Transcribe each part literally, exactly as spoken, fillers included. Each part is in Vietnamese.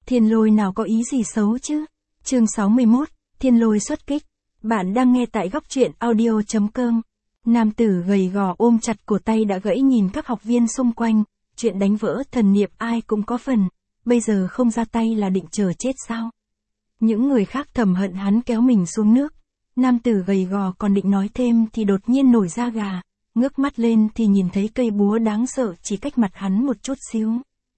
Thiên Lôi nào có ý gì xấu chứ? Chương sáu mươi mốt, Thiên Lôi xuất kích. Bạn đang nghe tại góc truyện audio chấm com. Nam tử gầy gò ôm chặt cổ tay đã gãy nhìn các học viên xung quanh, chuyện đánh vỡ thần niệm ai cũng có phần, bây giờ không ra tay là định chờ chết sao? Những người khác thầm hận hắn kéo mình xuống nước. Nam tử gầy gò còn định nói thêm thì đột nhiên nổi da gà, ngước mắt lên thì nhìn thấy cây búa đáng sợ chỉ cách mặt hắn một chút xíu.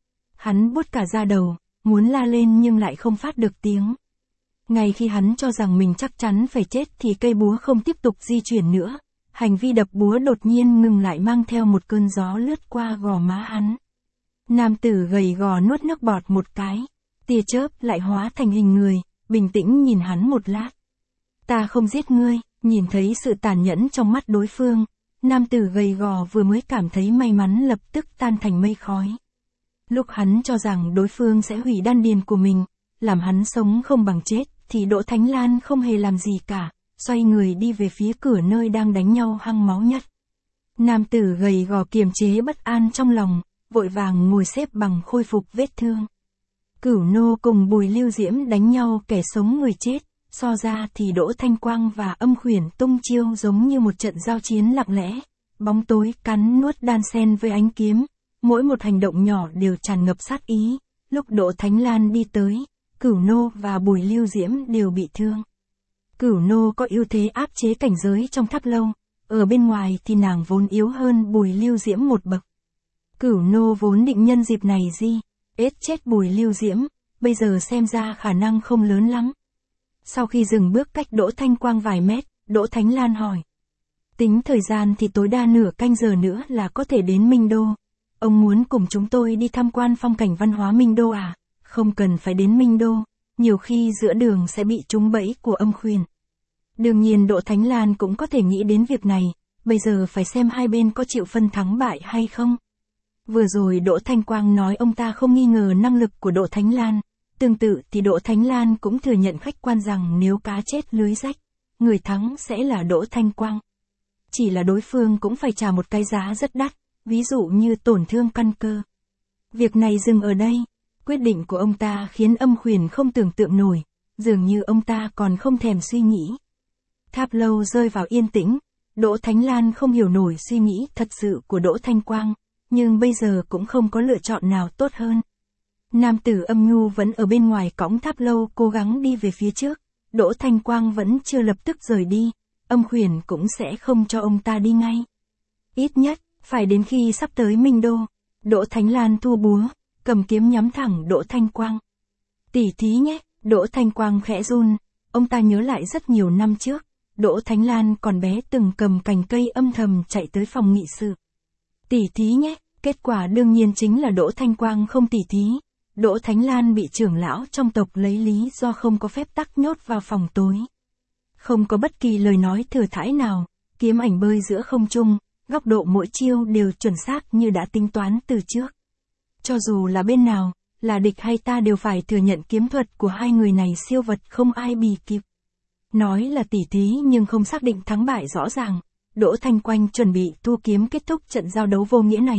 Hắn buốt cả da đầu, muốn la lên nhưng lại không phát được tiếng. Ngay khi hắn cho rằng mình chắc chắn phải chết thì cây búa không tiếp tục di chuyển nữa. Hành vi đập búa đột nhiên ngừng lại mang theo một cơn gió lướt qua gò má hắn. Nam tử gầy gò nuốt nước bọt một cái. Tia chớp lại hóa thành hình người, bình tĩnh nhìn hắn một lát. Ta không giết ngươi, nhìn thấy sự tàn nhẫn trong mắt đối phương. Nam tử gầy gò vừa mới cảm thấy may mắn lập tức tan thành mây khói. Lúc hắn cho rằng đối phương sẽ hủy đan điền của mình, làm hắn sống không bằng chết, thì Đỗ Thánh Lan không hề làm gì cả, xoay người đi về phía cửa nơi đang đánh nhau hăng máu nhất. Nam tử gầy gò kiềm chế bất an trong lòng, vội vàng ngồi xếp bằng khôi phục vết thương. Cửu Nô cùng Bùi Lưu Diễm đánh nhau kẻ sống người chết, so ra thì Đỗ Thanh Quang và Âm Khuyển tung chiêu giống như một trận giao chiến lặng lẽ, bóng tối cắn nuốt đan xen với ánh kiếm, mỗi một hành động nhỏ đều tràn ngập sát ý. Lúc Đỗ Thánh Lan đi tới, Cửu Nô và Bùi Lưu Diễm đều bị thương. Cửu Nô có ưu thế áp chế cảnh giới trong tháp lâu, ở bên ngoài thì nàng vốn yếu hơn Bùi Lưu Diễm một bậc. Cửu Nô vốn định nhân dịp này di, ết chết Bùi Lưu Diễm, bây giờ xem ra khả năng không lớn lắm. Sau khi dừng bước cách Đỗ Thanh Quang vài mét, Đỗ Thánh Lan hỏi. Tính thời gian thì tối đa nửa canh giờ nữa là có thể đến Minh Đô. Ông muốn cùng chúng tôi đi tham quan phong cảnh văn hóa Minh Đô à? Không cần phải đến Minh Đô, nhiều khi giữa đường sẽ bị trúng bẫy của Âm Khuyển. Đương nhiên Đỗ Thánh Lan cũng có thể nghĩ đến việc này, bây giờ phải xem hai bên có chịu phân thắng bại hay không. Vừa rồi Đỗ Thanh Quang nói ông ta không nghi ngờ năng lực của Đỗ Thánh Lan, tương tự thì Đỗ Thánh Lan cũng thừa nhận khách quan rằng nếu cá chết lưới rách, người thắng sẽ là Đỗ Thanh Quang. Chỉ là đối phương cũng phải trả một cái giá rất đắt, ví dụ như tổn thương căn cơ. Việc này dừng ở đây. Quyết định của ông ta khiến Âm Khuyển không tưởng tượng nổi, dường như ông ta còn không thèm suy nghĩ. Tháp lâu rơi vào yên tĩnh, Đỗ Thánh Lan không hiểu nổi suy nghĩ thật sự của Đỗ Thanh Quang, nhưng bây giờ cũng không có lựa chọn nào tốt hơn. Nam tử Âm Nhu vẫn ở bên ngoài cõng tháp lâu cố gắng đi về phía trước, Đỗ Thanh Quang vẫn chưa lập tức rời đi, Âm Khuyển cũng sẽ không cho ông ta đi ngay. Ít nhất, phải đến khi sắp tới Minh Đô. Đỗ Thánh Lan thu búa, cầm kiếm nhắm thẳng Đỗ Thanh Quang. Tỉ thí nhé, Đỗ Thanh Quang khẽ run, ông ta nhớ lại rất nhiều năm trước, Đỗ Thánh Lan còn bé từng cầm cành cây âm thầm chạy tới phòng nghị sự. Tỉ thí nhé, kết quả đương nhiên chính là Đỗ Thanh Quang không tỉ thí. Đỗ Thánh Lan bị trưởng lão trong tộc lấy lý do không có phép tắc nhốt vào phòng tối. Không có bất kỳ lời nói thừa thãi nào, kiếm ảnh bơi giữa không trung, góc độ mỗi chiêu đều chuẩn xác như đã tính toán từ trước. Cho dù là bên nào, là địch hay ta đều phải thừa nhận kiếm thuật của hai người này siêu vật không ai bì kịp. Nói là tỉ thí nhưng không xác định thắng bại rõ ràng, Đỗ Thanh Quang chuẩn bị thu kiếm kết thúc trận giao đấu vô nghĩa này.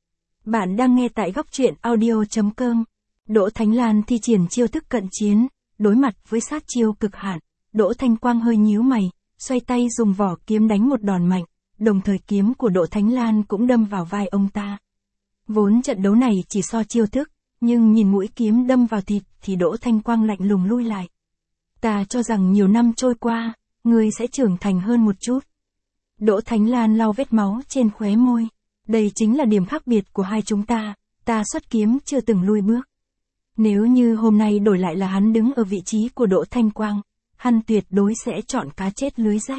Bạn đang nghe tại góc truyện audio chấm com. Đỗ Thánh Lan thi triển chiêu thức cận chiến, đối mặt với sát chiêu cực hạn, Đỗ Thanh Quang hơi nhíu mày, xoay tay dùng vỏ kiếm đánh một đòn mạnh, đồng thời kiếm của Đỗ Thánh Lan cũng đâm vào vai ông ta. Vốn trận đấu này chỉ so chiêu thức, nhưng nhìn mũi kiếm đâm vào thịt thì Đỗ Thanh Quang lạnh lùng lui lại. Ta cho rằng nhiều năm trôi qua, ngươi sẽ trưởng thành hơn một chút. Đỗ Thánh Lan lau vết máu trên khóe môi. Đây chính là điểm khác biệt của hai chúng ta, ta xuất kiếm chưa từng lui bước. Nếu như hôm nay đổi lại là hắn đứng ở vị trí của Đỗ Thanh Quang, hắn tuyệt đối sẽ chọn cá chết lưới rách.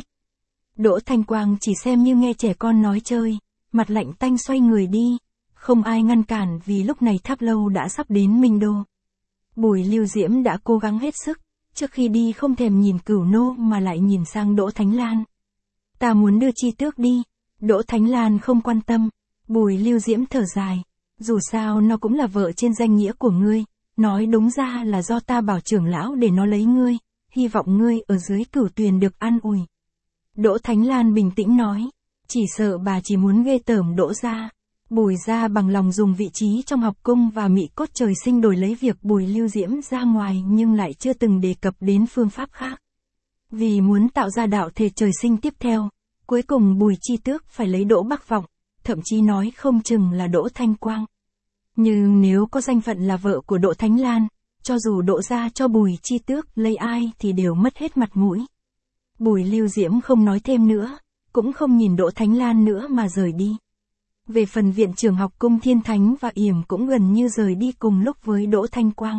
Đỗ Thanh Quang chỉ xem như nghe trẻ con nói chơi, mặt lạnh tanh xoay người đi. Không ai ngăn cản vì lúc này tháp lâu đã sắp đến Minh Đô. Bùi Lưu Diễm đã cố gắng hết sức, trước khi đi không thèm nhìn Cửu Nô mà lại nhìn sang Đỗ Thánh Lan. Ta muốn đưa Chi Tước đi. Đỗ Thánh Lan không quan tâm. Bùi Lưu Diễm thở dài. Dù sao nó cũng là vợ trên danh nghĩa của ngươi, nói đúng ra là do ta bảo trưởng lão để nó lấy ngươi, hy vọng ngươi ở dưới Cửu Tuyền được an ủi. Đỗ Thánh Lan bình tĩnh nói, chỉ sợ bà chỉ muốn ghê tởm Đỗ gia. Bùi gia bằng lòng dùng vị trí trong học cung và Mị Cốt trời sinh đổi lấy việc Bùi Lưu Diễm ra ngoài nhưng lại chưa từng đề cập đến phương pháp khác. Vì muốn tạo ra đạo thể trời sinh tiếp theo, cuối cùng Bùi Chi Tước phải lấy Đỗ Bắc Vọng, thậm chí nói không chừng là Đỗ Thanh Quang. Nhưng nếu có danh phận là vợ của Đỗ Thánh Lan, cho dù Đỗ gia cho Bùi Chi Tước lấy ai thì đều mất hết mặt mũi. Bùi Lưu Diễm không nói thêm nữa, cũng không nhìn Đỗ Thánh Lan nữa mà rời đi. Về phần viện trưởng học cung Thiên Thánh và Yểm cũng gần như rời đi cùng lúc với Đỗ Thanh Quang.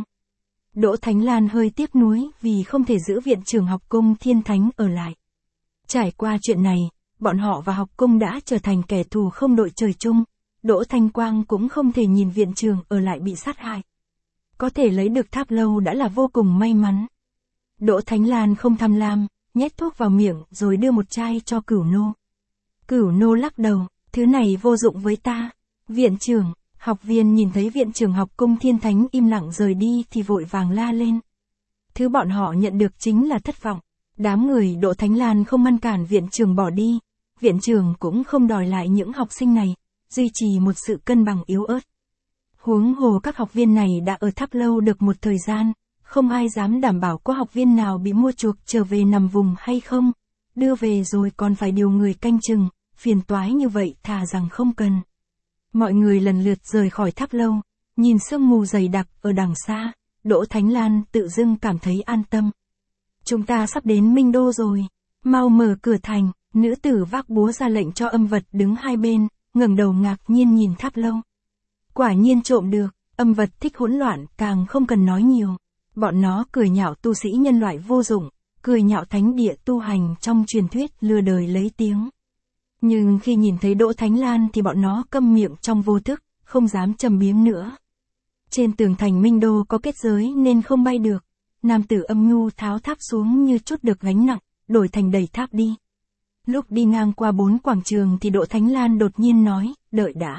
Đỗ Thánh Lan hơi tiếc nuối vì không thể giữ viện trưởng học cung Thiên Thánh ở lại. Trải qua chuyện này, bọn họ và học cung đã trở thành kẻ thù không đội trời chung. Đỗ Thanh Quang cũng không thể nhìn viện trưởng ở lại bị sát hại. Có thể lấy được tháp lâu đã là vô cùng may mắn. Đỗ Thánh Lan không tham lam, nhét thuốc vào miệng rồi đưa một chai cho Cửu Nô. Cửu Nô lắc đầu, thứ này vô dụng với ta. Viện trưởng, học viên nhìn thấy viện trưởng học cung Thiên Thánh im lặng rời đi thì vội vàng la lên. Thứ bọn họ nhận được chính là thất vọng. Đám người Đỗ Thánh Lan không ngăn cản viện trưởng bỏ đi. Viện trưởng cũng không đòi lại những học sinh này, duy trì một sự cân bằng yếu ớt. Huống hồ các học viên này đã ở tháp lâu được một thời gian, không ai dám đảm bảo có học viên nào bị mua chuộc trở về nằm vùng hay không. Đưa về rồi còn phải điều người canh chừng, phiền toái như vậy thà rằng không cần. Mọi người lần lượt rời khỏi tháp lâu, nhìn sương mù dày đặc ở đằng xa, Đỗ Thánh Lan tự dưng cảm thấy an tâm. Chúng ta sắp đến Minh Đô rồi, mau mở cửa thành, nữ tử vác búa ra lệnh cho âm vật đứng hai bên, ngẩng đầu ngạc nhiên nhìn tháp lâu. Quả nhiên trộm được, âm vật thích hỗn loạn càng không cần nói nhiều. Bọn nó cười nhạo tu sĩ nhân loại vô dụng, cười nhạo thánh địa tu hành trong truyền thuyết lừa đời lấy tiếng. Nhưng khi nhìn thấy Đỗ Thánh Lan thì bọn nó câm miệng trong vô thức, không dám châm biếm nữa. Trên tường thành Minh Đô có kết giới nên không bay được. Nam tử âm nhu tháo tháp xuống như chút được gánh nặng, đổi thành đẩy tháp đi. Lúc đi ngang qua bốn quảng trường thì Đỗ Thánh Lan đột nhiên nói, đợi đã.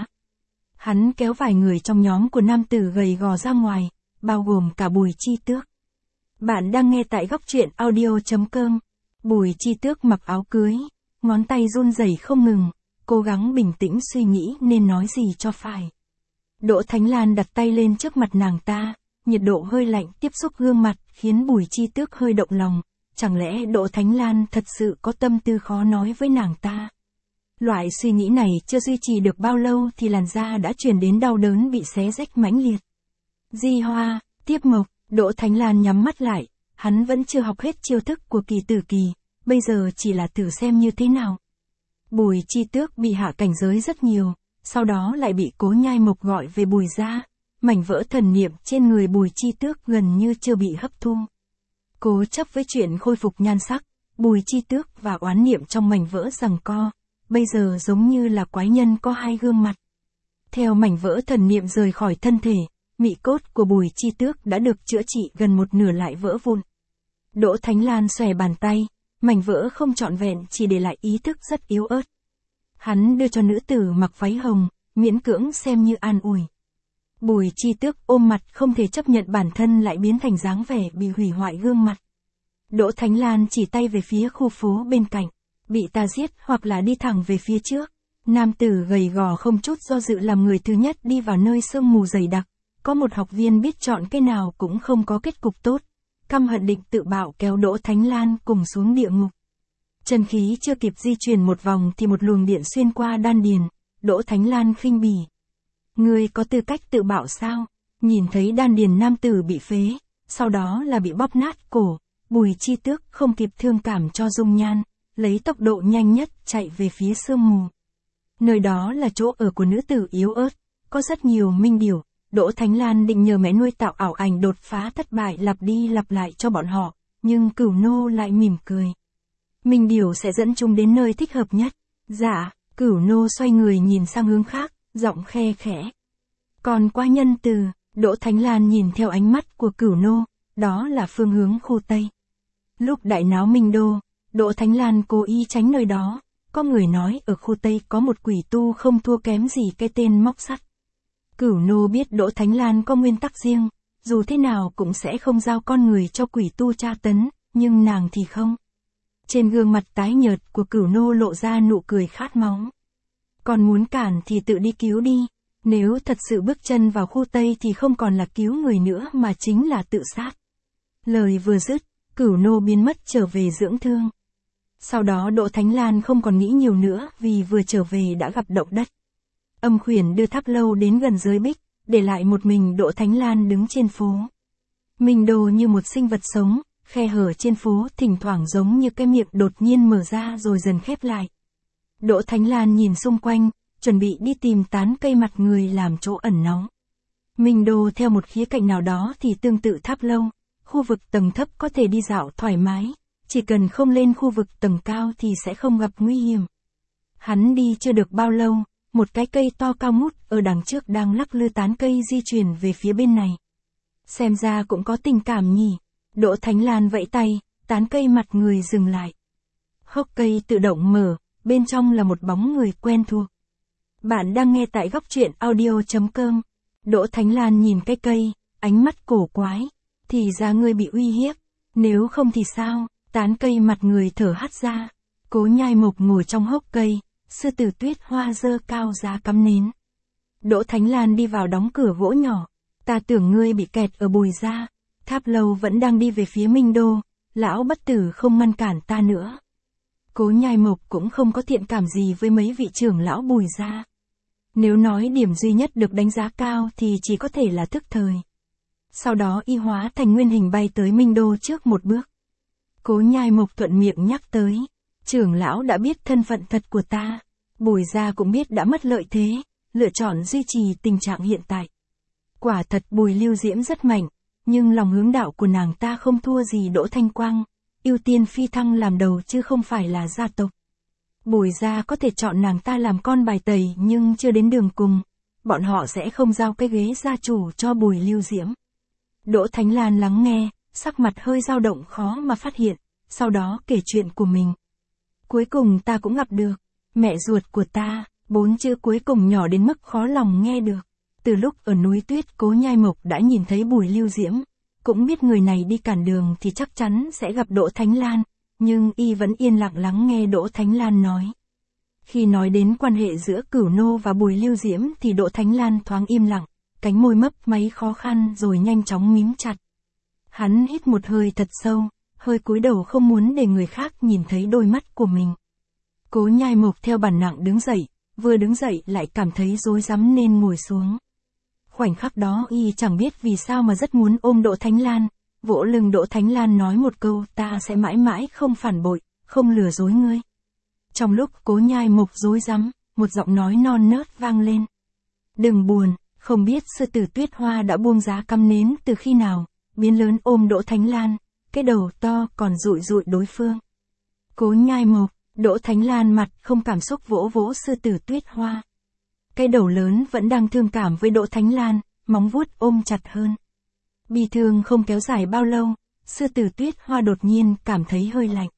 Hắn kéo vài người trong nhóm của nam tử gầy gò ra ngoài, bao gồm cả Bùi Chi Tước. Bạn đang nghe tại góc truyện audio chấm com. Bùi Chi Tước mặc áo cưới, ngón tay run rẩy không ngừng, cố gắng bình tĩnh suy nghĩ nên nói gì cho phải. Đỗ Thánh Lan đặt tay lên trước mặt nàng ta, nhiệt độ hơi lạnh tiếp xúc gương mặt khiến Bùi Chi Tước hơi động lòng. Chẳng lẽ Đỗ Thánh Lan thật sự có tâm tư khó nói với nàng ta? Loại suy nghĩ này chưa duy trì được bao lâu thì làn da đã truyền đến đau đớn bị xé rách mãnh liệt. Di Hoa, Tiếp Mộc, Đỗ Thánh Lan nhắm mắt lại, hắn vẫn chưa học hết chiêu thức của Kỳ Tử Kỳ, bây giờ chỉ là thử xem như thế nào. Bùi Chi Tước bị hạ cảnh giới rất nhiều, sau đó lại bị Cố Nhai Mộc gọi về Bùi gia, mảnh vỡ thần niệm trên người Bùi Chi Tước gần như chưa bị hấp thu. Cố chấp với chuyện khôi phục nhan sắc, Bùi Chi Tước và oán niệm trong mảnh vỡ giằng co, bây giờ giống như là quái nhân có hai gương mặt. Theo mảnh vỡ thần niệm rời khỏi thân thể, mị cốt của Bùi Chi Tước đã được chữa trị gần một nửa lại vỡ vụn. Đỗ Thánh Lan xòe bàn tay, mảnh vỡ không trọn vẹn chỉ để lại ý thức rất yếu ớt. Hắn đưa cho nữ tử mặc váy hồng, miễn cưỡng xem như an ủi. Bùi Chi Tước ôm mặt không thể chấp nhận bản thân lại biến thành dáng vẻ bị hủy hoại gương mặt. Đỗ Thánh Lan chỉ tay về phía khu phố bên cạnh, bị ta giết hoặc là đi thẳng về phía trước. Nam tử gầy gò không chút do dự làm người thứ nhất đi vào nơi sương mù dày đặc. Có một học viên biết chọn cái nào cũng không có kết cục tốt. Căm hận định tự bạo kéo Đỗ Thánh Lan cùng xuống địa ngục. Chân khí chưa kịp di chuyển một vòng thì một luồng điện xuyên qua đan điền. Đỗ Thánh Lan khinh bỉ. Ngươi có tư cách tự bạo sao? Nhìn thấy đan điền nam tử bị phế, sau đó là bị bóp nát cổ, Bùi Chi Tước không kịp thương cảm cho dung nhan, lấy tốc độ nhanh nhất chạy về phía sương mù. Nơi đó là chỗ ở của nữ tử yếu ớt, có rất nhiều minh điểu. Đỗ Thánh Lan định nhờ mẹ nuôi tạo ảo ảnh đột phá thất bại lặp đi lặp lại cho bọn họ, nhưng Cửu Nô lại mỉm cười. Minh điểu sẽ dẫn chúng đến nơi thích hợp nhất. Dạ, Cửu Nô xoay người nhìn sang hướng khác, giọng khe khẽ. Còn qua nhân từ, Đỗ Thánh Lan nhìn theo ánh mắt của Cửu Nô, đó là phương hướng khu Tây. Lúc đại náo Minh Đô, Đỗ Thánh Lan cố ý tránh nơi đó, có người nói ở khu Tây có một quỷ tu không thua kém gì cái tên móc sắt. Cửu Nô biết Đỗ Thánh Lan có nguyên tắc riêng, dù thế nào cũng sẽ không giao con người cho quỷ tu tra tấn, nhưng nàng thì không. Trên gương mặt tái nhợt của Cửu Nô lộ ra nụ cười khát máu. Còn muốn cản thì tự đi cứu đi. Nếu thật sự bước chân vào khu Tây thì không còn là cứu người nữa mà chính là tự sát. Lời vừa dứt, Cửu Nô biến mất trở về dưỡng thương. Sau đó Đỗ Thánh Lan không còn nghĩ nhiều nữa vì vừa trở về đã gặp động đất. Âm Khuyển đưa Tháp Lâu đến gần giới bích, để lại một mình Đỗ Thánh Lan đứng trên phố. Minh Đô như một sinh vật sống, khe hở trên phố thỉnh thoảng giống như cái miệng đột nhiên mở ra rồi dần khép lại. Đỗ Thánh Lan nhìn xung quanh, chuẩn bị đi tìm tán cây mặt người làm chỗ ẩn náu. Minh Đô theo một khía cạnh nào đó thì tương tự Tháp Lâu, khu vực tầng thấp có thể đi dạo thoải mái, chỉ cần không lên khu vực tầng cao thì sẽ không gặp nguy hiểm. Hắn đi chưa được bao lâu, một cái cây to cao ngút ở đằng trước đang lắc lư tán cây di chuyển về phía bên này. Xem ra cũng có tình cảm nhỉ. Đỗ Thánh Lan vẫy tay, tán cây mặt người dừng lại. Hốc cây tự động mở, bên trong là một bóng người quen thuộc. Bạn đang nghe tại góc truyện audio chấm com. Đỗ Thánh Lan nhìn cái cây, ánh mắt cổ quái. Thì ra ngươi bị uy hiếp, nếu không thì sao? Tán cây mặt người thở hắt ra. Cố Nhai Mộc ngồi trong hốc cây, Sư Tử Tuyết Hoa giơ cao giá cắm nến. Đỗ Thánh Lan đi vào đóng cửa gỗ nhỏ. Ta tưởng ngươi bị kẹt ở Bùi Gia. Tháp Lâu vẫn đang đi về phía Minh Đô, lão bất tử không ngăn cản ta nữa. Cố Nhai Mộc cũng không có thiện cảm gì với mấy vị trưởng lão Bùi Gia. Nếu nói điểm duy nhất được đánh giá cao thì chỉ có thể là thức thời. Sau đó y hóa thành nguyên hình bay tới Minh Đô trước một bước. Cố Nhai Mộc thuận miệng nhắc tới, trưởng lão đã biết thân phận thật của ta, Bùi Gia cũng biết đã mất lợi thế, lựa chọn duy trì tình trạng hiện tại. Quả thật Bùi Lưu Diễm rất mạnh, nhưng lòng hướng đạo của nàng ta không thua gì Đỗ Thanh Quang, ưu tiên phi thăng làm đầu chứ không phải là gia tộc. Bùi Gia có thể chọn nàng ta làm con bài tẩy nhưng chưa đến đường cùng, bọn họ sẽ không giao cái ghế gia chủ cho Bùi Lưu Diễm. Đỗ Thánh Lan lắng nghe, sắc mặt hơi dao động khó mà phát hiện, sau đó kể chuyện của mình. Cuối cùng ta cũng gặp được, mẹ ruột của ta, bốn chữ cuối cùng nhỏ đến mức khó lòng nghe được. Từ lúc ở núi Tuyết Cố Nhai Mộc đã nhìn thấy Bùi Lưu Diễm, cũng biết người này đi cản đường thì chắc chắn sẽ gặp Đỗ Thánh Lan, nhưng y vẫn yên lặng lắng nghe Đỗ Thánh Lan nói. Khi nói đến quan hệ giữa Cửu Nô và Bùi Lưu Diễm thì Đỗ Thánh Lan thoáng im lặng, cánh môi mấp máy khó khăn rồi nhanh chóng mím chặt. Hắn hít một hơi thật sâu, hơi cúi đầu không muốn để người khác nhìn thấy đôi mắt của mình. Cố Nhai Mộc theo bản năng đứng dậy, vừa đứng dậy lại cảm thấy rối rắm nên ngồi xuống. Khoảnh khắc đó y chẳng biết vì sao mà rất muốn ôm Đỗ Thánh Lan, vỗ lưng Đỗ Thánh Lan nói một câu ta sẽ mãi mãi không phản bội, không lừa dối ngươi. Trong lúc Cố Nhai Mộc rối rắm, một giọng nói non nớt vang lên. Đừng buồn, không biết Sư Tử Tuyết Hoa đã buông giá cắm nến từ khi nào, biến lớn ôm Đỗ Thánh Lan, cái đầu to còn dụi dụi đối phương. Cố Nhai Mộc, Đỗ Thánh Lan mặt không cảm xúc vỗ vỗ Sư Tử Tuyết Hoa. Cái đầu lớn vẫn đang thương cảm với Đỗ Thánh Lan, móng vuốt ôm chặt hơn. Bi thương không kéo dài bao lâu, Sư Tử Tuyết Hoa đột nhiên cảm thấy hơi lạnh.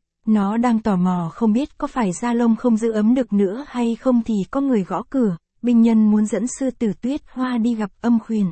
Nó đang tò mò không biết có phải da lông không giữ ấm được nữa hay không thì có người gõ cửa, binh nhân muốn dẫn Sư Tử Tuyết Hoa đi gặp Âm Khuyển.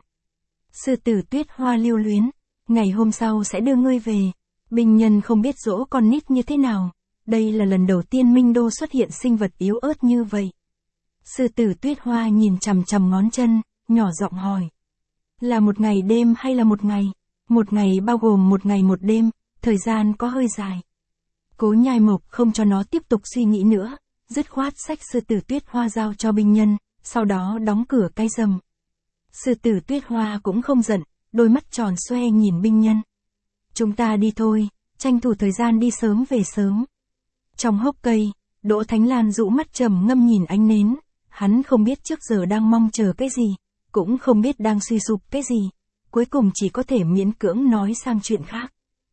Sư Tử Tuyết Hoa lưu luyến, ngày hôm sau sẽ đưa ngươi về. Binh nhân không biết dỗ con nít như thế nào, đây là lần đầu tiên Minh Đô xuất hiện sinh vật yếu ớt như vậy. Sư Tử Tuyết Hoa nhìn chằm chằm ngón chân, nhỏ giọng hỏi. Là một ngày đêm hay là một ngày? Một ngày bao gồm một ngày một đêm, thời gian có hơi dài. Cố Nhai Mộc không cho nó tiếp tục suy nghĩ nữa, dứt khoát xách Sư Tử Tuyết Hoa giao cho binh nhân, sau đó đóng cửa cái rầm. Sư Tử Tuyết Hoa cũng không giận, đôi mắt tròn xoe nhìn binh nhân. Chúng ta đi thôi, tranh thủ thời gian đi sớm về sớm. Trong hốc cây, Đỗ Thánh Lan rũ mắt trầm ngâm nhìn ánh nến, hắn không biết trước giờ đang mong chờ cái gì, cũng không biết đang suy sụp cái gì, cuối cùng chỉ có thể miễn cưỡng nói sang chuyện khác.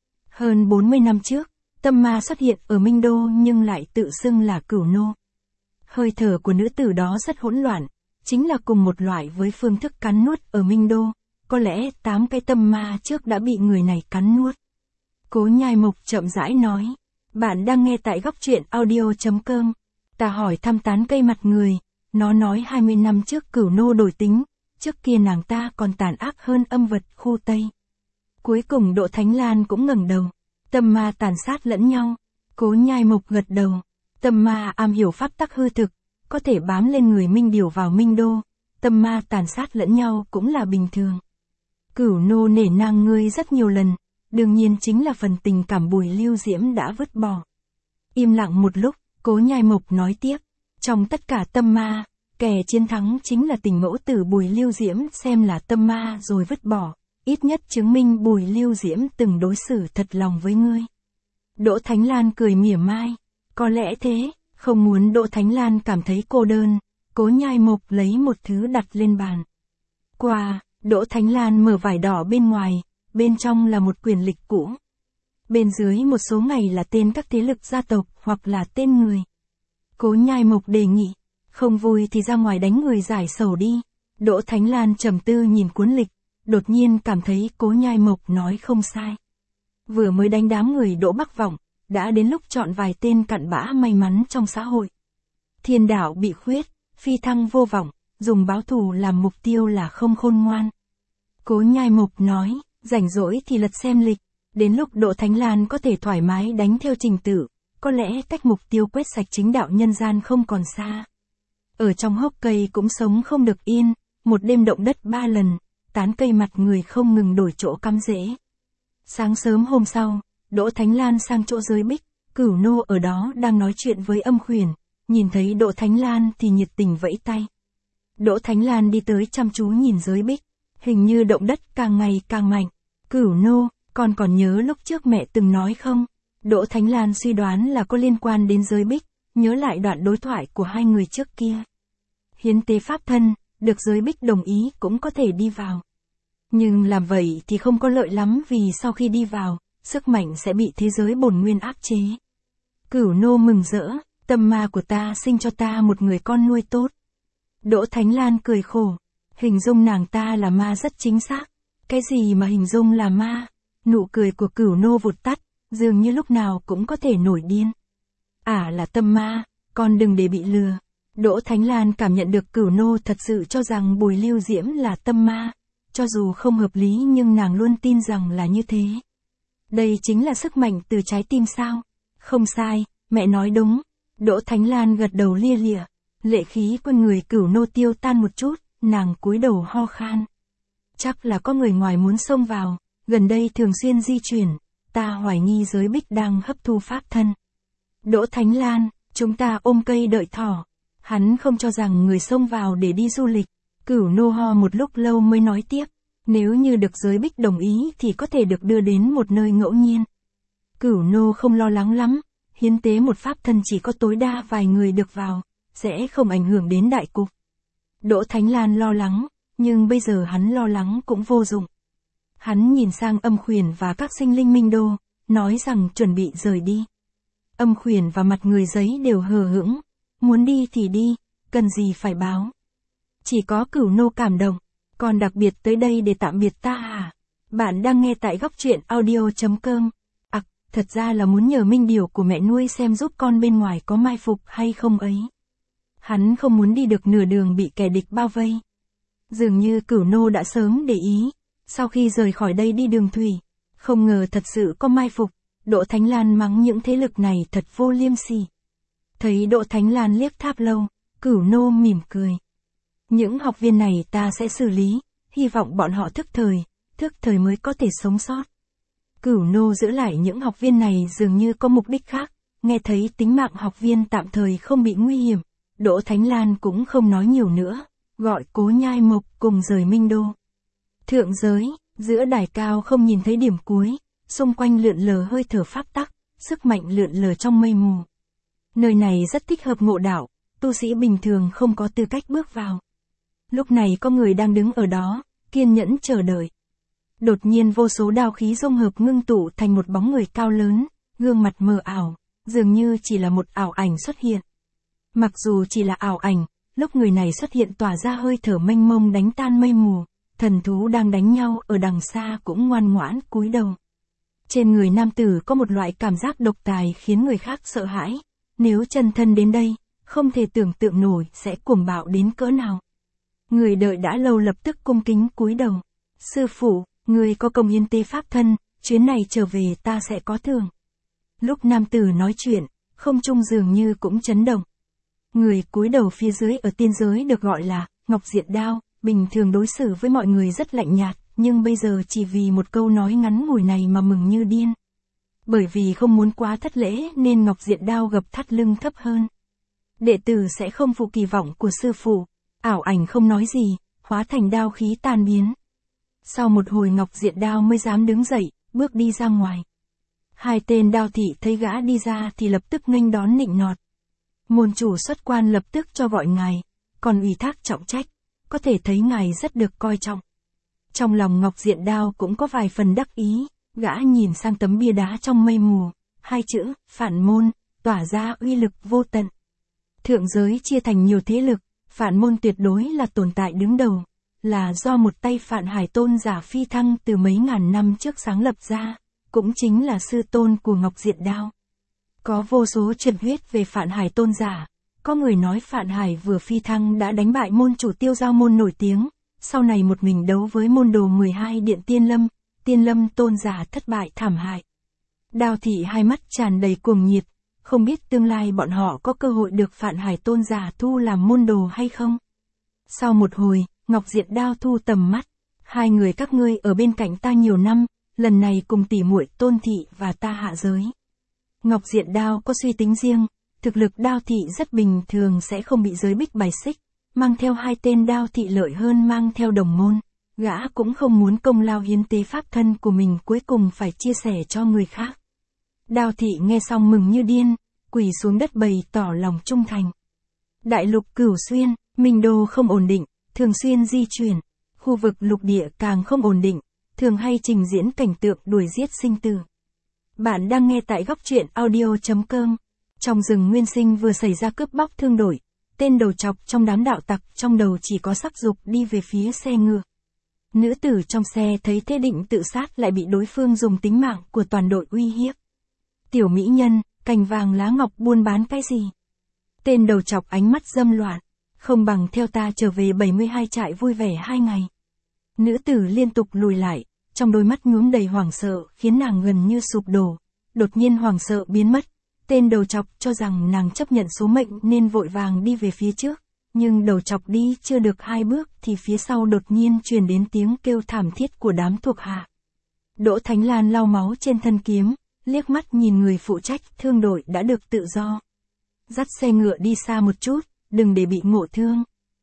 Hơn bốn mươi năm trước, Tâm Ma xuất hiện ở Minh Đô nhưng lại tự xưng là Cửu Nô. Hơi thở của nữ tử đó rất hỗn loạn, chính là cùng một loại với phương thức cắn nuốt ở Minh Đô, có lẽ tám cái tâm ma trước đã bị người này cắn nuốt. Cố Nhai Mộc chậm rãi nói, bạn đang nghe tại góc truyện audio chấm com. Ta hỏi thăm tán cây mặt người, nó nói hai mươi năm trước Cửu Nô đổi tính, trước kia nàng ta còn tàn ác hơn âm vật khu Tây. Cuối cùng Đỗ Thánh Lan cũng ngẩng đầu, tâm ma tàn sát lẫn nhau. Cố Nhai Mộc gật đầu, tâm ma am hiểu pháp tắc hư thực, có thể bám lên người Minh Điều vào Minh Đô, tâm ma tàn sát lẫn nhau cũng là bình thường. Cửu nô nể nang ngươi rất nhiều lần, đương nhiên chính là phần tình cảm Bùi Lưu Diễm đã vứt bỏ. Im lặng một lúc, Cố Nhai Mộc nói tiếp, trong tất cả tâm ma, kẻ chiến thắng chính là tình mẫu tử Bùi Lưu Diễm xem là tâm ma rồi vứt bỏ, ít nhất chứng minh Bùi Lưu Diễm từng đối xử thật lòng với ngươi. Đỗ Thánh Lan cười mỉa mai, có lẽ thế, không muốn Đỗ Thánh Lan cảm thấy cô đơn, Cố Nhai Mộc lấy một thứ đặt lên bàn. Qua, Đỗ Thánh Lan mở vải đỏ bên ngoài, bên trong là một quyển lịch cũ. Bên dưới một số ngày là tên các thế lực gia tộc hoặc là tên người. Cố Nhai Mộc đề nghị, không vui thì ra ngoài đánh người giải sầu đi. Đỗ Thánh Lan trầm tư nhìn cuốn lịch, đột nhiên cảm thấy Cố Nhai Mộc nói không sai. Vừa mới đánh đám người Đỗ Bắc Vọng, đã đến lúc chọn vài tên cặn bã may mắn trong xã hội. Thiên đạo bị khuyết, phi thăng vô vọng, dùng báo thù làm mục tiêu là không khôn ngoan. Cố Nhai Mộc nói, rảnh rỗi thì lật xem lịch, đến lúc Đỗ Thánh Lan có thể thoải mái đánh theo trình tự, có lẽ cách mục tiêu quét sạch chính đạo nhân gian không còn xa. Ở trong hốc cây cũng sống không được yên, một đêm động đất ba lần, tán cây mặt người không ngừng đổi chỗ cắm rễ. Sáng sớm hôm sau, Đỗ Thánh Lan sang chỗ Giới Bích, Cửu nô ở đó đang nói chuyện với Âm Khuyển, nhìn thấy Đỗ Thánh Lan thì nhiệt tình vẫy tay. Đỗ Thánh Lan đi tới chăm chú nhìn Giới Bích, hình như động đất càng ngày càng mạnh. Cửu nô, con còn nhớ lúc trước mẹ từng nói không? Đỗ Thánh Lan suy đoán là có liên quan đến Giới Bích, nhớ lại đoạn đối thoại của hai người trước kia. Hiến tế pháp thân, được Giới Bích đồng ý cũng có thể đi vào. Nhưng làm vậy thì không có lợi lắm vì sau khi đi vào, sức mạnh sẽ bị thế giới bổn nguyên áp chế. Cửu nô mừng rỡ, tâm ma của ta sinh cho ta một người con nuôi tốt. Đỗ Thánh Lan cười khổ, hình dung nàng ta là ma rất chính xác. Cái gì mà hình dung là ma? Nụ cười của Cửu nô vụt tắt, dường như lúc nào cũng có thể nổi điên. À là tâm ma, con đừng để bị lừa. Đỗ Thánh Lan cảm nhận được Cửu nô thật sự cho rằng Bùi Lưu Diễm là tâm ma. Cho dù không hợp lý nhưng nàng luôn tin rằng là như thế. Đây chính là sức mạnh từ trái tim sao? Không sai, mẹ nói đúng. Đỗ Thánh Lan gật đầu lia lịa. Lệ khí quanh người Cửu nô tiêu tan một chút, nàng cúi đầu ho khan. Chắc là có người ngoài muốn xông vào, gần đây thường xuyên di chuyển, ta hoài nghi Giới Bích đang hấp thu pháp thân. Đỗ Thánh Lan, chúng ta ôm cây đợi thỏ. Hắn không cho rằng người xông vào để đi du lịch. Cửu nô ho một lúc lâu mới nói tiếp, nếu như được Giới Bích đồng ý thì có thể được đưa đến một nơi ngẫu nhiên. Cửu nô không lo lắng lắm, hiến tế một pháp thân chỉ có tối đa vài người được vào, sẽ không ảnh hưởng đến đại cục. Đỗ Thánh Lan lo lắng, nhưng bây giờ hắn lo lắng cũng vô dụng. Hắn nhìn sang Âm Khuyển và các sinh linh Minh Đô, nói rằng chuẩn bị rời đi. Âm Khuyển và mặt người giấy đều hờ hững, muốn đi thì đi, cần gì phải báo. Chỉ có Cửu nô cảm động, còn đặc biệt tới đây để tạm biệt ta à? Bạn đang nghe tại góc truyện audio chấm com. À, thật ra là muốn nhờ Minh Điều của mẹ nuôi xem giúp con bên ngoài có mai phục hay không ấy. Hắn không muốn đi được nửa đường bị kẻ địch bao vây. Dường như Cửu nô đã sớm để ý, sau khi rời khỏi đây đi đường thủy, không ngờ thật sự có mai phục. Đỗ Thánh Lan mắng những thế lực này thật vô liêm sỉ. Thấy Đỗ Thánh Lan liếc Tháp Lâu, Cửu nô mỉm cười. Những học viên này ta sẽ xử lý, hy vọng bọn họ thức thời, thức thời mới có thể sống sót. Cửu nô giữ lại những học viên này dường như có mục đích khác, nghe thấy tính mạng học viên tạm thời không bị nguy hiểm, Đỗ Thánh Lan cũng không nói nhiều nữa, gọi Cố Nhai Mộc cùng rời Minh Đô. Thượng giới, giữa đài cao không nhìn thấy điểm cuối, xung quanh lượn lờ hơi thở pháp tắc, sức mạnh lượn lờ trong mây mù. Nơi này rất thích hợp ngộ đạo, tu sĩ bình thường không có tư cách bước vào. Lúc này có người đang đứng ở đó, kiên nhẫn chờ đợi. Đột nhiên vô số đao khí dung hợp ngưng tụ thành một bóng người cao lớn, gương mặt mờ ảo, dường như chỉ là một ảo ảnh xuất hiện. Mặc dù chỉ là ảo ảnh, lúc người này xuất hiện tỏa ra hơi thở mênh mông đánh tan mây mù, thần thú đang đánh nhau ở đằng xa cũng ngoan ngoãn cúi đầu. Trên người nam tử có một loại cảm giác độc tài khiến người khác sợ hãi, nếu chân thân đến đây, không thể tưởng tượng nổi sẽ cuồng bạo đến cỡ nào. Người đợi đã lâu lập tức cung kính cúi đầu. Sư phụ, người có công hiến tế pháp thân, chuyến này trở về ta sẽ có thưởng. Lúc nam tử nói chuyện, không trung dường như cũng chấn động. Người cúi đầu phía dưới ở tiên giới được gọi là Ngọc Diện Đao, bình thường đối xử với mọi người rất lạnh nhạt, nhưng bây giờ chỉ vì một câu nói ngắn ngủi này mà mừng như điên. Bởi vì không muốn quá thất lễ nên Ngọc Diện Đao gập thắt lưng thấp hơn. Đệ tử sẽ không phụ kỳ vọng của sư phụ. Ảo ảnh không nói gì, hóa thành đao khí tan biến. Sau một hồi Ngọc Diện Đao mới dám đứng dậy, bước đi ra ngoài. Hai tên đao thị thấy gã đi ra thì lập tức nghênh đón nịnh nọt. Môn chủ xuất quan lập tức cho gọi ngài, còn ủy thác trọng trách, có thể thấy ngài rất được coi trọng. Trong lòng Ngọc Diện Đao cũng có vài phần đắc ý, gã nhìn sang tấm bia đá trong mây mù, hai chữ, Phản Môn, tỏa ra uy lực vô tận. Thượng giới chia thành nhiều thế lực, Phản Môn tuyệt đối là tồn tại đứng đầu, là do một tay Phạn Hải Tôn giả phi thăng từ mấy ngàn năm trước sáng lập ra, cũng chính là sư tôn của Ngọc Diện Đao. Có vô số truyền thuyết về Phạn Hải Tôn giả, có người nói Phạn Hải vừa phi thăng đã đánh bại môn chủ Tiêu Giao môn nổi tiếng, sau này một mình đấu với môn đồ mười hai điện Tiên Lâm, Tiên Lâm tôn giả thất bại thảm hại. Đao thị hai mắt tràn đầy cuồng nhiệt, không biết tương lai bọn họ có cơ hội được Phạn Hải Tôn giả thu làm môn đồ hay không. Sau một hồi, Ngọc Diện Đao thu tầm mắt, hai người các ngươi ở bên cạnh ta nhiều năm, lần này cùng tỉ muội Tôn thị và ta hạ giới. Ngọc Diện Đao có suy tính riêng, thực lực đao thị rất bình thường sẽ không bị giới bích bài xích, mang theo hai tên đao thị lợi hơn mang theo đồng môn, gã cũng không muốn công lao hiến tế pháp thân của mình cuối cùng phải chia sẻ cho người khác. Đao thị nghe xong mừng như điên, quỳ xuống đất bày tỏ lòng trung thành. Đại lục Cửu Xuyên, Minh Đô không ổn định, thường xuyên di chuyển, khu vực lục địa càng không ổn định, thường hay trình diễn cảnh tượng đuổi giết sinh tử. Bạn đang nghe tại góc truyện audio chấm com. Trong rừng nguyên sinh vừa xảy ra cướp bóc thương đổi, tên đầu chọc trong đám đạo tặc trong đầu chỉ có sắc dục đi về phía xe ngựa. Nữ tử trong xe thấy thế định tự sát lại bị đối phương dùng tính mạng của toàn đội uy hiếp. Tiểu mỹ nhân, cành vàng lá ngọc buôn bán cái gì? Tên đầu chọc ánh mắt dâm loạn, không bằng theo ta trở về bảy mươi hai trại vui vẻ hai ngày. Nữ tử liên tục lùi lại, trong đôi mắt nhuốm đầy hoảng sợ khiến nàng gần như sụp đổ. Đột nhiên hoảng sợ biến mất, tên đầu chọc cho rằng nàng chấp nhận số mệnh nên vội vàng đi về phía trước, nhưng đầu chọc đi chưa được hai bước thì phía sau đột nhiên truyền đến tiếng kêu thảm thiết của đám thuộc hạ. Đỗ Thánh Lan lau máu trên thân kiếm, liếc mắt nhìn người phụ trách thương đội đã được tự do. Dắt xe ngựa đi xa một chút, đừng để bị ngộ thương.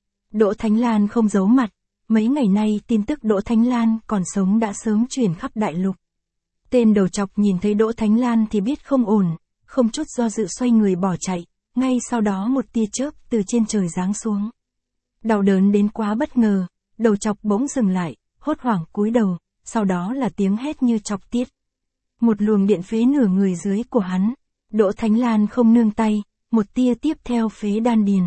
Đỗ Thánh Lan không giấu mặt, mấy ngày nay tin tức Đỗ Thánh Lan còn sống đã sớm truyền khắp đại lục. Tên đầu chọc nhìn thấy Đỗ Thánh Lan thì biết không ổn, không chút do dự xoay người bỏ chạy, ngay sau đó một tia chớp từ trên trời giáng xuống. Đau đớn đến quá bất ngờ, đầu chọc bỗng dừng lại, hốt hoảng cúi đầu, sau đó là tiếng hét như chọc tiết. Một luồng điện phế nửa người dưới của hắn, Đỗ Thánh Lan không nương tay, một tia tiếp theo phế đan điền.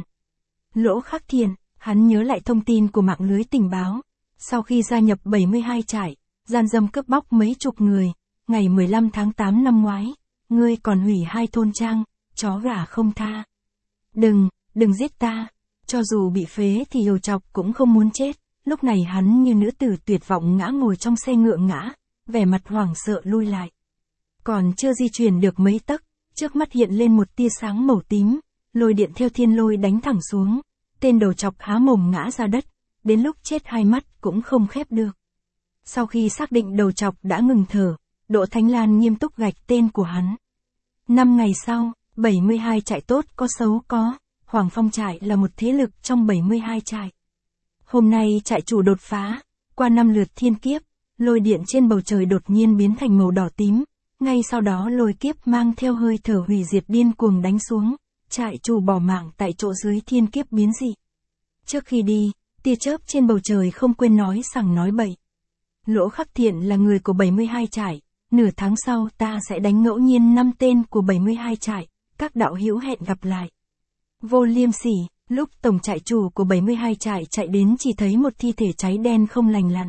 Lỗ Khắc Thiện, hắn nhớ lại thông tin của mạng lưới tình báo, sau khi gia nhập bảy mươi hai trại, gian dâm cướp bóc mấy chục người, ngày mười lăm tháng tám năm ngoái, ngươi còn hủy hai thôn trang, chó gà không tha. Đừng, đừng giết ta, cho dù bị phế thì đầu chọc cũng không muốn chết, lúc này hắn như nữ tử tuyệt vọng ngã ngồi trong xe ngựa ngã, vẻ mặt hoảng sợ lui lại. Còn chưa di chuyển được mấy tấc, trước mắt hiện lên một tia sáng màu tím, lôi điện theo thiên lôi đánh thẳng xuống, tên đầu chọc há mồm ngã ra đất, đến lúc chết hai mắt cũng không khép được. Sau khi xác định đầu chọc đã ngừng thở, Đỗ Thánh Lan nghiêm túc gạch tên của hắn. Năm ngày sau, bảy mươi hai trại tốt có xấu có, Hoàng Phong trại là một thế lực trong bảy mươi hai trại. Hôm nay trại chủ đột phá, qua năm lượt thiên kiếp, lôi điện trên bầu trời đột nhiên biến thành màu đỏ tím, ngay sau đó lôi kiếp mang theo hơi thở hủy diệt điên cuồng đánh xuống, trại chủ bỏ mạng tại chỗ dưới thiên kiếp biến dị. Trước khi đi, tia chớp trên bầu trời không quên nói sằng nói bậy. Lỗ Khắc Thiện là người của bảy mươi hai trại, nửa tháng sau ta sẽ đánh ngẫu nhiên năm tên của bảy mươi hai trại, các đạo hữu hẹn gặp lại. Vô Liêm Sỉ, lúc tổng trại chủ của bảy mươi hai trại chạy đến chỉ thấy một thi thể cháy đen không lành lặn.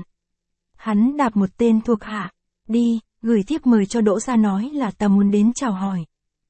Hắn đạp một tên thuộc hạ, đi, gửi thiếp mời cho Đỗ gia nói là ta muốn đến chào hỏi.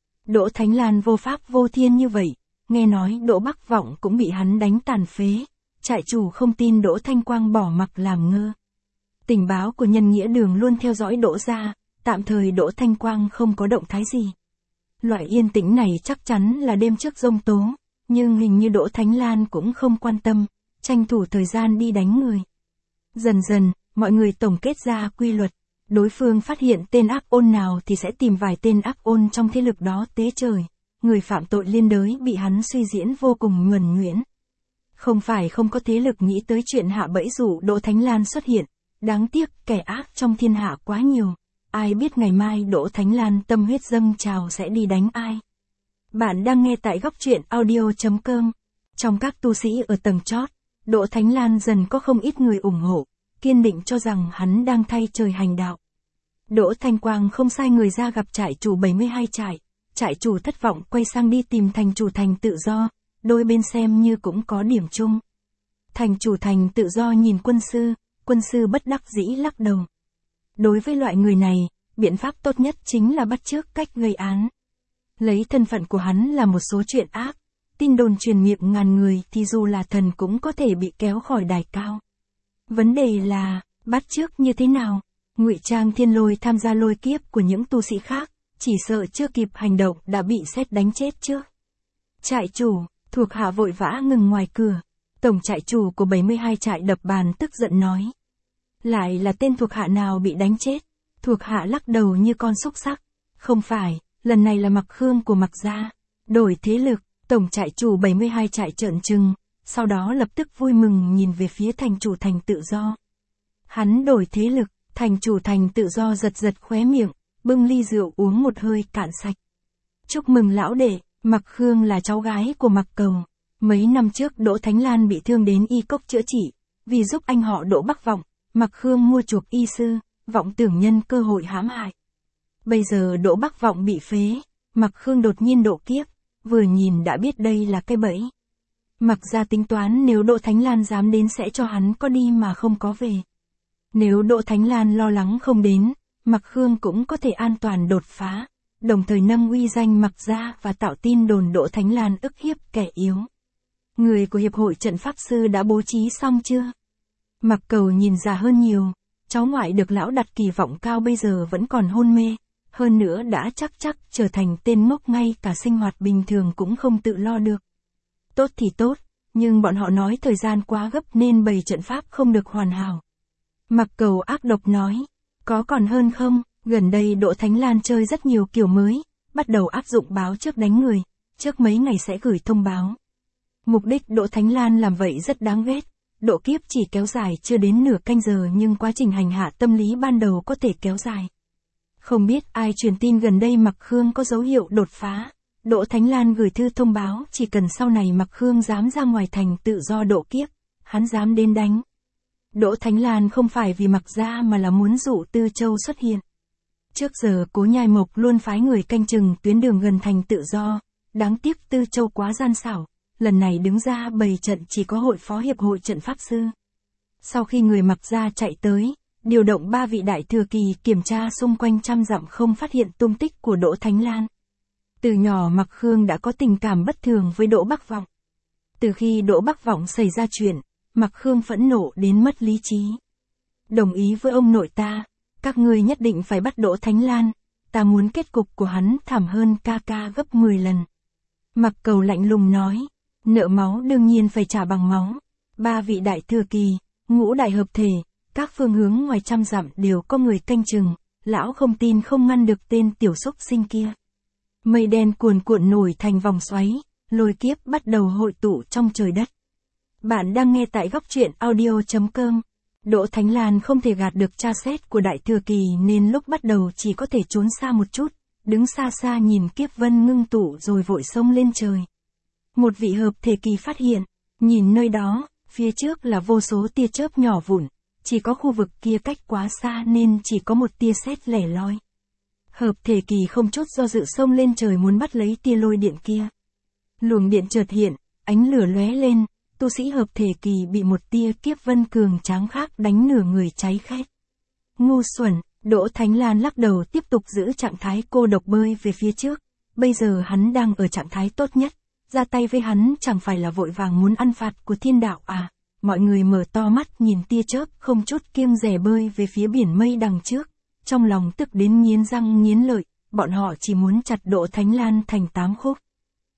Đỗ Thánh Lan vô pháp vô thiên như vậy, nghe nói Đỗ Bắc Vọng cũng bị hắn đánh tàn phế, trại chủ không tin Đỗ Thanh Quang bỏ mặc làm ngơ. Tình báo của Nhân Nghĩa Đường luôn theo dõi Đỗ gia, tạm thời Đỗ Thanh Quang không có động thái gì. Loại yên tĩnh này chắc chắn là đêm trước giông tố, nhưng hình như Đỗ Thánh Lan cũng không quan tâm, tranh thủ thời gian đi đánh người. Dần dần, mọi người tổng kết ra quy luật, đối phương phát hiện tên ác ôn nào thì sẽ tìm vài tên ác ôn trong thế lực đó tế trời, người phạm tội liên đới bị hắn suy diễn vô cùng nhuần nhuyễn. Không phải không có thế lực nghĩ tới chuyện hạ bẫy dụ Đỗ Thánh Lan xuất hiện, đáng tiếc kẻ ác trong thiên hạ quá nhiều, ai biết ngày mai Đỗ Thánh Lan tâm huyết dâng trào sẽ đi đánh ai. Bạn đang nghe tại góc truyện audio chấm com. Trong các tu sĩ ở tầng chót, Đỗ Thánh Lan dần có không ít người ủng hộ, kiên định cho rằng hắn đang thay trời hành đạo. Đỗ Thanh Quang không sai người ra gặp trại chủ bảy mươi hai trại, trại chủ thất vọng quay sang đi tìm thành chủ thành Tự Do, đôi bên xem như cũng có điểm chung. Thành chủ thành Tự Do nhìn quân sư, quân sư bất đắc dĩ lắc đầu. Đối với loại người này, biện pháp tốt nhất chính là bắt chước cách gây án. Lấy thân phận của hắn là một số chuyện ác, tin đồn truyền miệng ngàn người thì dù là thần cũng có thể bị kéo khỏi đài cao. Vấn đề là, bắt chước như thế nào? Ngụy trang thiên lôi tham gia lôi kiếp của những tu sĩ khác, chỉ sợ chưa kịp hành động đã bị sét đánh chết trước. Trại chủ, thuộc hạ vội vã ngừng ngoài cửa. Tổng trại chủ của bảy mươi hai trại đập bàn tức giận nói. Lại là tên thuộc hạ nào bị đánh chết? Thuộc hạ lắc đầu như con xúc sắc. Không phải, lần này là Mặc Khương của Mặc gia. Đổi thế lực, tổng trại chủ bảy mươi hai trại trợn trừng, sau đó lập tức vui mừng nhìn về phía thành chủ thành Tự Do. Hắn đổi thế lực, thành chủ thành Tự Do giật giật khóe miệng, bưng ly rượu uống một hơi cạn sạch. Chúc mừng lão đệ, Mặc Khương là cháu gái của Mặc Cầu. Mấy năm trước Đỗ Thánh Lan bị thương đến y cốc chữa trị, vì giúp anh họ Đỗ Bắc Vọng, Mặc Khương mua chuộc y sư, vọng tưởng nhân cơ hội hãm hại. Bây giờ Đỗ Bắc Vọng bị phế, Mặc Khương đột nhiên độ kiếp, vừa nhìn đã biết đây là cái bẫy. Mặc ra tính toán nếu Đỗ Thánh Lan dám đến sẽ cho hắn có đi mà không có về. Nếu Đỗ Thánh Lan lo lắng không đến, Mặc Khương cũng có thể an toàn đột phá, đồng thời nâng uy danh Mặc ra và tạo tin đồn Đỗ Thánh Lan ức hiếp kẻ yếu. Người của Hiệp hội Trận Pháp Sư đã bố trí xong chưa? Mặc Cầu nhìn già hơn nhiều, cháu ngoại được lão đặt kỳ vọng cao bây giờ vẫn còn hôn mê, hơn nữa đã chắc chắc trở thành tên ngốc ngay cả sinh hoạt bình thường cũng không tự lo được. Tốt thì tốt, nhưng bọn họ nói thời gian quá gấp nên bày trận pháp không được hoàn hảo. Mặc Cầu ác độc nói, có còn hơn không, gần đây Đỗ Thánh Lan chơi rất nhiều kiểu mới, bắt đầu áp dụng báo trước đánh người, trước mấy ngày sẽ gửi thông báo. Mục đích Đỗ Thánh Lan làm vậy rất đáng ghét, độ kiếp chỉ kéo dài chưa đến nửa canh giờ nhưng quá trình hành hạ tâm lý ban đầu có thể kéo dài. Không biết ai truyền tin gần đây Mặc Khương có dấu hiệu đột phá, Đỗ Thánh Lan gửi thư thông báo chỉ cần sau này Mặc Khương dám ra ngoài thành Tự Do độ kiếp, hắn dám đến đánh. Đỗ Thánh Lan không phải vì Mặc gia mà là muốn dụ Tư Châu xuất hiện. Trước giờ Cố Nhai Mộc luôn phái người canh chừng tuyến đường gần thành Tự Do, đáng tiếc Tư Châu quá gian xảo, lần này đứng ra bày trận chỉ có hội phó Hiệp hội Trận Pháp Sư. Sau khi người Mặc gia chạy tới, điều động ba vị đại thừa kỳ kiểm tra xung quanh trăm dặm không phát hiện tung tích của Đỗ Thánh Lan. Từ nhỏ Mặc Khương đã có tình cảm bất thường với Đỗ Bắc Vọng. Từ khi Đỗ Bắc Vọng xảy ra chuyện, Mặc Khương phẫn nộ đến mất lý trí. Đồng ý với ông nội ta, các ngươi nhất định phải bắt Đỗ Thánh Lan, ta muốn kết cục của hắn thảm hơn ca ca gấp mười lần. Mặc Cầu lạnh lùng nói, nợ máu đương nhiên phải trả bằng máu. Ba vị đại thừa kỳ, ngũ đại hợp thể, các phương hướng ngoài trăm dặm đều có người canh chừng, lão không tin không ngăn được tên tiểu xúc sinh kia. Mây đen cuồn cuộn nổi thành vòng xoáy, lôi kiếp bắt đầu hội tụ trong trời đất. Bạn đang nghe tại góc truyện audio chấm com. Đỗ Thánh Lan không thể gạt được tra xét của đại thừa kỳ nên lúc bắt đầu chỉ có thể trốn xa một chút, đứng xa xa nhìn kiếp vân ngưng tụ rồi vội xông lên trời. Một vị hợp thể kỳ phát hiện, nhìn nơi đó, phía trước là vô số tia chớp nhỏ vụn, chỉ có khu vực kia cách quá xa nên chỉ có một tia sét lẻ loi. Hợp thể kỳ không chút do dự xông lên trời muốn bắt lấy tia lôi điện kia. Luồng điện chợt hiện, ánh lửa lóe lên, tu sĩ hợp thể kỳ bị một tia kiếp vân cường tráng khác đánh nửa người cháy khét. Ngu xuẩn, Đỗ Thánh Lan lắc đầu tiếp tục giữ trạng thái cô độc bơi về phía trước. Bây giờ hắn đang ở trạng thái tốt nhất, ra tay với hắn chẳng phải là vội vàng muốn ăn phạt của thiên đạo à. Mọi người mở to mắt nhìn tia chớp không chút kiêng dè bơi về phía biển mây đằng trước. Trong lòng tức đến nghiến răng nghiến lợi, bọn họ chỉ muốn chặt Đỗ Thánh Lan thành tám khúc.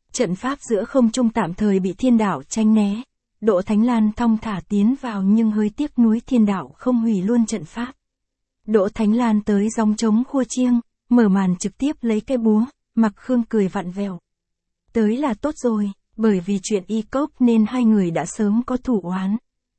Trận pháp giữa không trung tạm thời bị thiên đạo tránh né. Đỗ Thánh Lan thong thả tiến vào nhưng hơi tiếc nuối thiên đạo không hủy luôn trận pháp. Đỗ Thánh Lan tới gióng trống khua chiêng, mở màn trực tiếp lấy cái búa, Mặc Khương cười vặn vẹo. Tới là tốt rồi, bởi vì chuyện y cốc nên hai người đã sớm có thủ oán.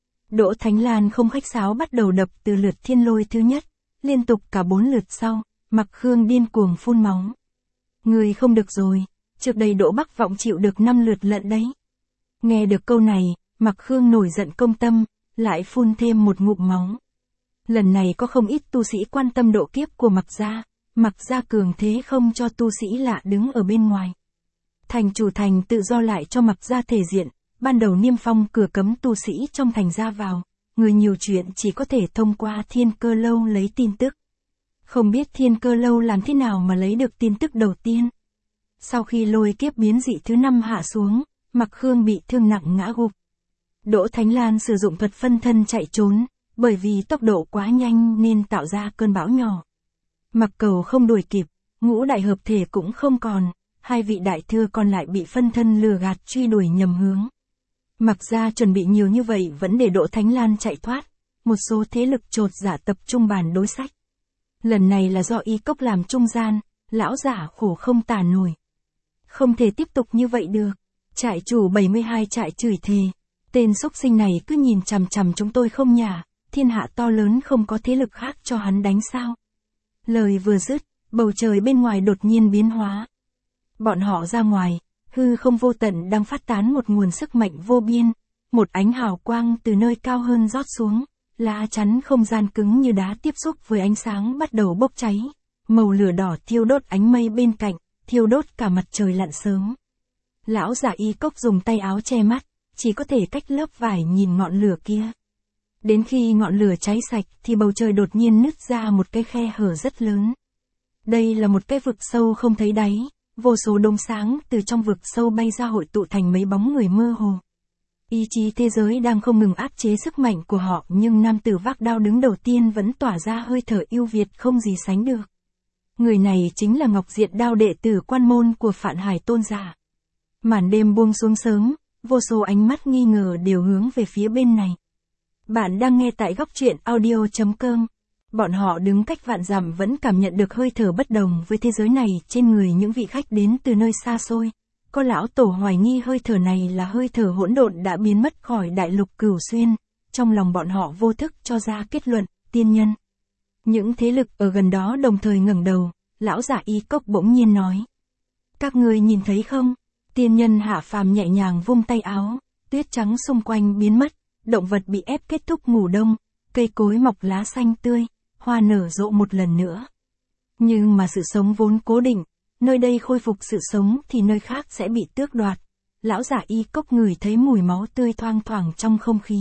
Đỗ Thánh Lan không khách sáo bắt đầu đập từ lượt thiên lôi thứ nhất, liên tục cả bốn lượt sau, Mặc Khương điên cuồng phun máu. Người không được rồi, trước đây Đỗ Bắc Vọng chịu được năm lượt lận đấy. Nghe được câu này, Mặc Khương nổi giận công tâm, lại phun thêm một ngụm máu. Lần này có không ít tu sĩ quan tâm độ kiếp của Mặc gia, Mặc gia cường thế không cho tu sĩ lạ đứng ở bên ngoài. Thành chủ thành tự do lại cho Mặc gia thể diện, ban đầu niêm phong cửa cấm tu sĩ trong thành ra vào, người nhiều chuyện chỉ có thể thông qua Thiên Cơ Lâu lấy tin tức. Không biết Thiên Cơ Lâu làm thế nào mà lấy được tin tức đầu tiên. Sau khi lôi kiếp biến dị thứ năm hạ xuống, Mặc Khương bị thương nặng ngã gục. Đỗ Thánh Lan sử dụng thuật phân thân chạy trốn, bởi vì tốc độ quá nhanh nên tạo ra cơn bão nhỏ. Mặc Cầu không đuổi kịp, ngũ đại hợp thể cũng không còn, hai vị đại thừa còn lại bị phân thân lừa gạt truy đuổi nhầm hướng. Mặc gia chuẩn bị nhiều như vậy vẫn để Đỗ Thánh Lan chạy thoát, một số thế lực trột giả tập trung bàn đối sách. Lần này là do y cốc làm trung gian, lão giả khổ không tả nổi. Không thể tiếp tục như vậy được. Trại chủ bảy mươi hai trại chửi thề. Tên xúc sinh này cứ nhìn chằm chằm chúng tôi không nhả, thiên hạ to lớn không có thế lực khác cho hắn đánh sao. Lời vừa dứt, bầu trời bên ngoài đột nhiên biến hóa. Bọn họ ra ngoài, hư không vô tận đang phát tán một nguồn sức mạnh vô biên, một ánh hào quang từ nơi cao hơn rót xuống, lá chắn không gian cứng như đá tiếp xúc với ánh sáng bắt đầu bốc cháy, màu lửa đỏ thiêu đốt ánh mây bên cạnh, thiêu đốt cả mặt trời lặn sớm. Lão giả y cốc dùng tay áo che mắt, chỉ có thể cách lớp vải nhìn ngọn lửa kia. Đến khi ngọn lửa cháy sạch thì bầu trời đột nhiên nứt ra một cái khe hở rất lớn. Đây là một cái vực sâu không thấy đáy, vô số đốm sáng từ trong vực sâu bay ra hội tụ thành mấy bóng người mơ hồ. Ý chí thế giới đang không ngừng áp chế sức mạnh của họ nhưng nam tử vác đao đứng đầu tiên vẫn tỏa ra hơi thở ưu việt không gì sánh được. Người này chính là Ngọc Diện Đao đệ tử quan môn của Phạn Hải Tôn giả. Màn đêm buông xuống sớm, vô số ánh mắt nghi ngờ đều hướng về phía bên này. Bạn đang nghe tại góc truyện audio chấm com. Bọn họ đứng cách vạn dặm vẫn cảm nhận được hơi thở bất đồng với thế giới này trên người những vị khách đến từ nơi xa xôi. Có lão tổ hoài nghi hơi thở này là hơi thở hỗn độn đã biến mất khỏi đại lục Cửu Xuyên. Trong lòng bọn họ vô thức cho ra kết luận, tiên nhân. Những thế lực ở gần đó đồng thời ngẩng đầu, lão giả y cốc bỗng nhiên nói. Các người nhìn thấy không? Tiên nhân hạ phàm nhẹ nhàng vung tay áo, tuyết trắng xung quanh biến mất, động vật bị ép kết thúc ngủ đông, cây cối mọc lá xanh tươi, hoa nở rộ một lần nữa. Nhưng mà sự sống vốn cố định, nơi đây khôi phục sự sống thì nơi khác sẽ bị tước đoạt. Lão giả y cốc ngửi thấy mùi máu tươi thoang thoảng trong không khí.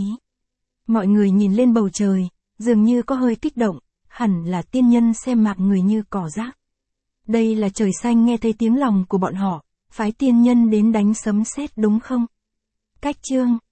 Mọi người nhìn lên bầu trời, dường như có hơi kích động, hẳn là tiên nhân xem mạng người như cỏ rác. Đây là trời xanh nghe thấy tiếng lòng của bọn họ, phái tiên nhân đến đánh sấm sét đúng không? Cách chương